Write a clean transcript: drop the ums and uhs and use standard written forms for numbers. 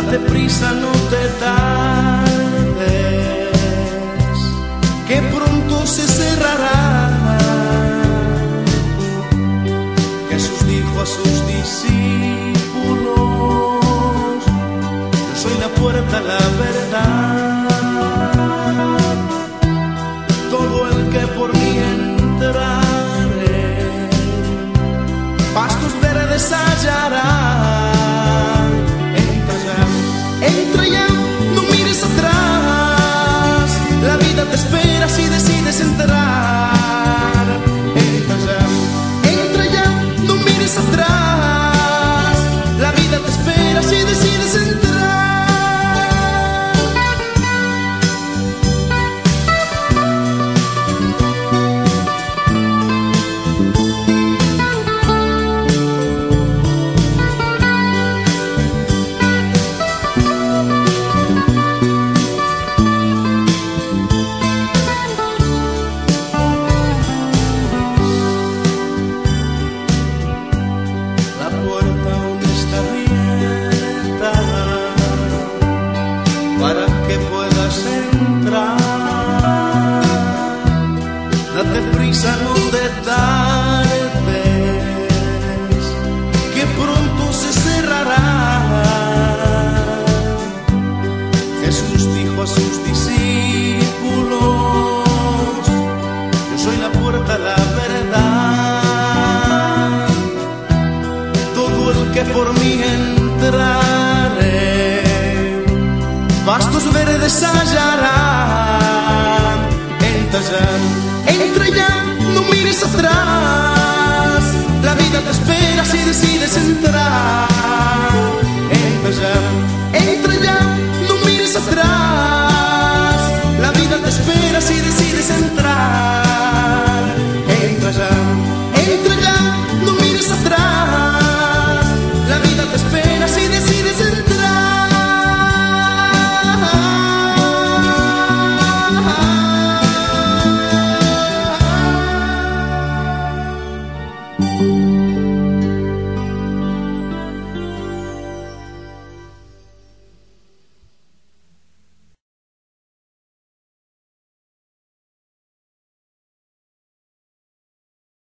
Date prisa, no te tardes, que pronto se cerrará. Jesús dijo a sus discípulos: yo soy la puerta, la verdad. Todo el que por mí entrare, pastos verdes hallará. Entra ya, no mires atrás, la vida te espera si decides entrar. Entra ya, no mires atrás, la vida te espera si decides entrar. Para que puedas entrar, date prisa, no te tardes, que pronto se cerrará. Jesús dijo a sus discípulos: yo soy la puerta, la verdad. Todo el que por mí entrare, pastos verdes hallará. Entra ya, no mires atrás, la vida te espera si decides entrar. Entra ya, no mires atrás, la vida te espera si decides entrar. Entra ya, no mires atrás, la vida te espera si decides entrar.